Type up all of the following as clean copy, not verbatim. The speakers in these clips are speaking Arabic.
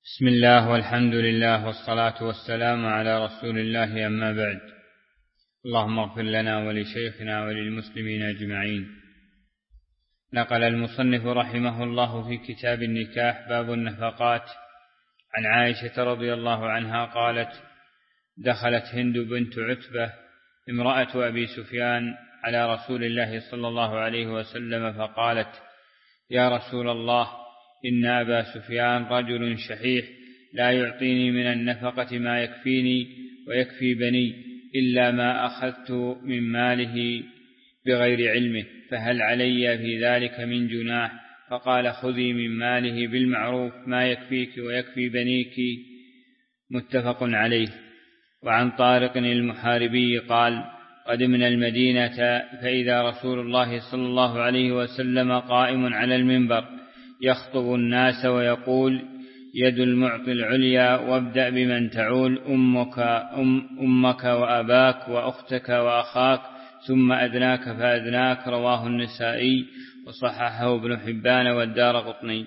بسم الله والحمد لله والصلاة والسلام على رسول الله، أما بعد. اللهم اغفر لنا ولشيخنا وللمسلمين أجمعين. نقل المصنف رحمه الله في كتاب النكاح باب النفقات عن عائشة رضي الله عنها قالت: دخلت هند بنت عتبة امرأة أبي سفيان على رسول الله صلى الله عليه وسلم فقالت: يا رسول الله، إن أبا سفيان رجل شحيح لا يعطيني من النفقة ما يكفيني ويكفي بني إلا ما أخذت من ماله بغير علمه، فهل علي في ذلك من جناح؟ فقال: خذي من ماله بالمعروف ما يكفيك ويكفي بنيك. متفق عليه. وعن طارق المحاربي قال: قدمنا المدينة فإذا رسول الله صلى الله عليه وسلم قائم على المنبر يخطب الناس ويقول: يد المعطي العليا، وابدأ بمن تعول، أمك وأباك وأختك وأخاك، ثم أدناك فأدناك. رواه النسائي وصححه ابن حبان والدارقطني.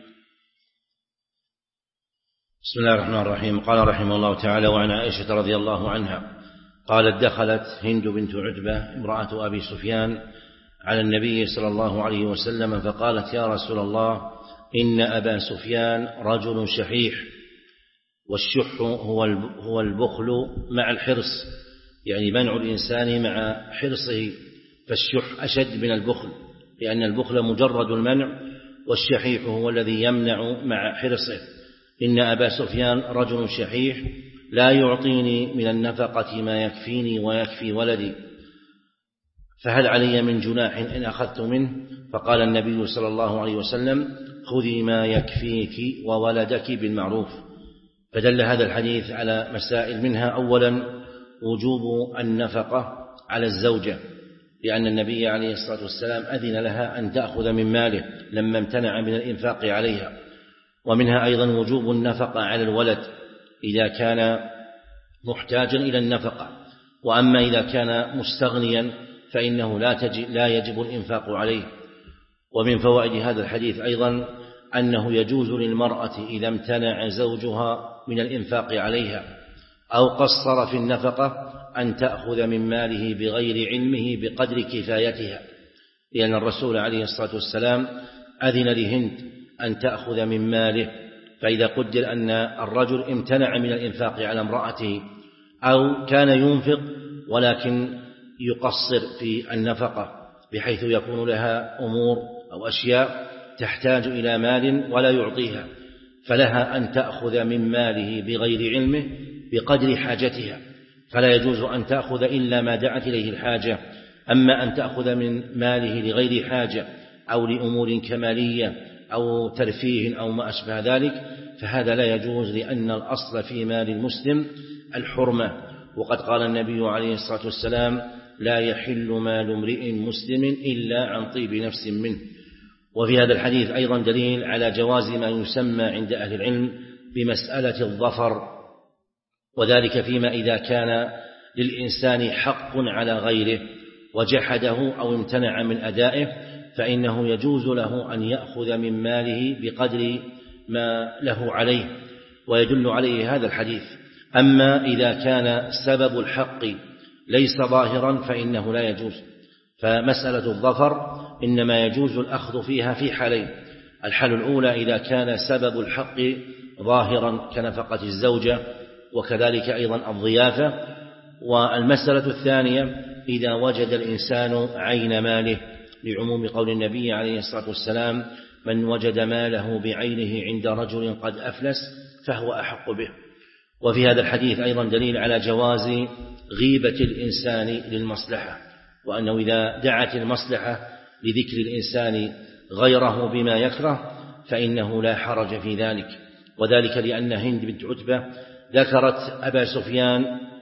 بسم الله الرحمن الرحيم. قال رحمه الله تعالى: وعن عائشة رضي الله عنها قالت: دخلت هند بنت عتبة امرأة أبي سفيان على النبي صلى الله عليه وسلم فقالت: يا رسول الله، إن أبا سفيان رجل شحيح، والشح هو البخل مع الحرص، يعني منع الإنسان مع حرصه، فالشح أشد من البخل، لأن البخل مجرد المنع، والشحيح هو الذي يمنع مع حرصه. إن أبا سفيان رجل شحيح لا يعطيني من النفقة ما يكفيني ويكفي ولدي، فهل علي من جناح إن أخذت منه؟ فقال النبي صلى الله عليه وسلم: خذي ما يكفيك وولدك بالمعروف. فدل هذا الحديث على مسائل، منها أولا وجوب النفقة على الزوجة، لأن النبي عليه الصلاة والسلام أذن لها أن تأخذ من ماله لما امتنع من الإنفاق عليها. ومنها أيضا وجوب النفقة على الولد إذا كان محتاجا إلى النفقة، وأما إذا كان مستغنيا فإنه لا يجب الإنفاق عليه. ومن فوائد هذا الحديث أيضا أنه يجوز للمرأة إذا امتنع زوجها من الإنفاق عليها أو قصر في النفقة أن تأخذ من ماله بغير علمه بقدر كفايتها، لأن الرسول عليه الصلاة والسلام أذن لهند أن تأخذ من ماله. فإذا قدر أن الرجل امتنع من الإنفاق على امرأته أو كان ينفق ولكن يقصر في النفقة بحيث يكون لها أمور أو أشياء تحتاج إلى مال ولا يعطيها، فلها أن تأخذ من ماله بغير علمه بقدر حاجتها، فلا يجوز أن تأخذ إلا ما دعت إليه الحاجة. أما أن تأخذ من ماله لغير حاجة أو لأمور كمالية أو ترفيه أو ما أشبه ذلك فهذا لا يجوز، لأن الأصل في مال المسلم الحرمة، وقد قال النبي عليه الصلاة والسلام: لا يحل مال امرئ مسلم إلا عن طيب نفس منه. وفي هذا الحديث أيضا دليل على جواز ما يسمى عند أهل العلم بمسألة الظفر، وذلك فيما إذا كان للإنسان حق على غيره وجحده أو امتنع من أدائه، فإنه يجوز له أن يأخذ من ماله بقدر ما له عليه، ويدل عليه هذا الحديث. أما إذا كان سبب الحق ليس ظاهرا فإنه لا يجوز. فمسألة الظفر إنما يجوز الأخذ فيها في حالين: الحالة الأولى إذا كان سبب الحق ظاهرا كنفقة الزوجة وكذلك أيضا الضيافة، والمسألة الثانية إذا وجد الإنسان عين ماله، لعموم قول النبي عليه الصلاة والسلام: من وجد ماله بعينه عند رجل قد أفلس فهو أحق به. وفي هذا الحديث أيضا دليل على جواز غيبة الإنسان للمصلحة، وأنه إذا دعت المصلحة لذكر الإنسان غيره بما يكره فإنه لا حرج في ذلك. وذلك لأن هند بنت عتبة ذكرت أبا سفيان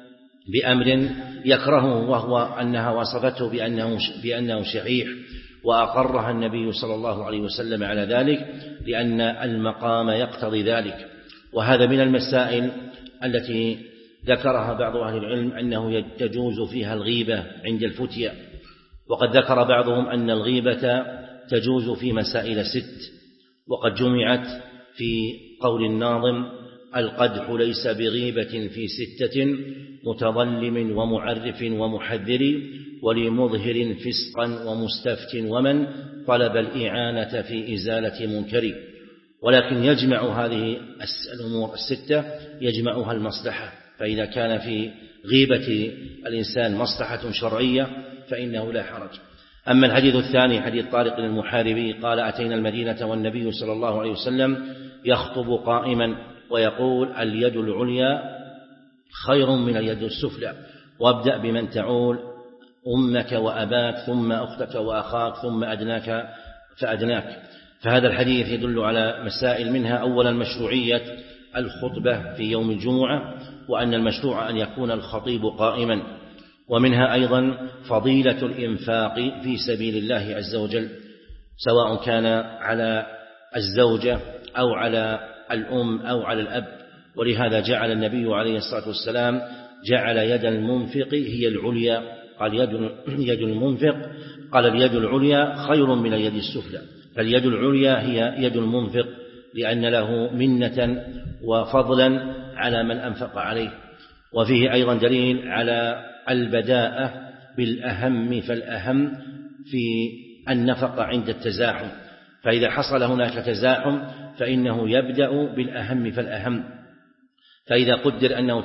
بأمر يكرهه، وهو أنها وصفته بأنه شحيح، وأقرها النبي صلى الله عليه وسلم على ذلك لأن المقام يقتضي ذلك. وهذا من المسائل التي ذكرها بعض أهل العلم أنه تجوز فيها الغيبة عند الفتية، وقد ذكر بعضهم أن الغيبة تجوز في مسائل 6، وقد جمعت في قول الناظم: القدح ليس بغيبة في 6: متظلم ومعرف ومحذر ولمظهر فسقا ومستفت ومن طلب الإعانة في إزالة منكر. ولكن يجمع هذه الأمور 6 يجمعها المصلحة، فإذا كان في غيبة الإنسان مصلحة شرعية فإنه لا حرج. أما الحديث الثاني حديث طارق المحاربي قال: أتينا المدينة والنبي صلى الله عليه وسلم يخطب قائما ويقول: اليد العليا خير من اليد السفلى، وابدأ بمن تعول أمك وأباك ثم أختك وأخاك ثم أدناك فأدناك. فهذا الحديث يدل على مسائل، منها أولا مشروعية الخطبة في يوم الجمعة، وأن المشروع أن يكون الخطيب قائما، ومنها أيضا فضيلة الإنفاق في سبيل الله عز وجل، سواء كان على الزوجة أو على الأم أو على الأب. ولهذا جعل النبي عليه الصلاة والسلام جعل يد المنفق هي العليا، قال يد المنفق، قال اليد العليا خير من اليد السفلى، فاليد العليا هي يد المنفق لأن له منة وفضلا على من أنفق عليه. وفيه أيضا دليل على البداءة بالأهم فالأهم في النفقة عند التزاحم، فإذا حصل هناك تزاحم فإنه يبدأ بالأهم فالأهم. فإذا قدر أنه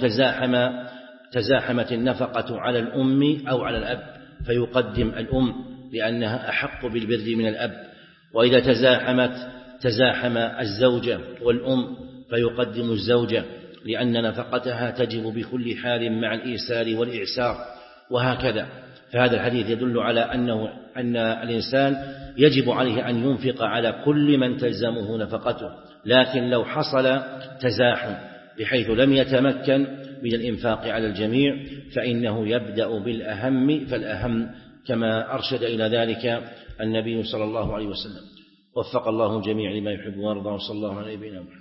تزاحمت النفقة على الأم أو على الأب فيقدم الأم لأنها أحق بالبر من الأب، وإذا تزاحم الزوجة والأم فيقدم الزوجة لأن نفقتها تجب بكل حال مع الإيسار والإعسار، وهكذا. فهذا الحديث يدل على أن الإنسان يجب عليه أن ينفق على كل من تلزمه نفقته، لكن لو حصل تزاحم بحيث لم يتمكن من الإنفاق على الجميع فإنه يبدأ بالأهم فالأهم، كما أرشد إلى ذلك النبي صلى الله عليه وسلم. وفق الله الجميع لما يحب ويرضى، وصلى الله على نبينا محمد.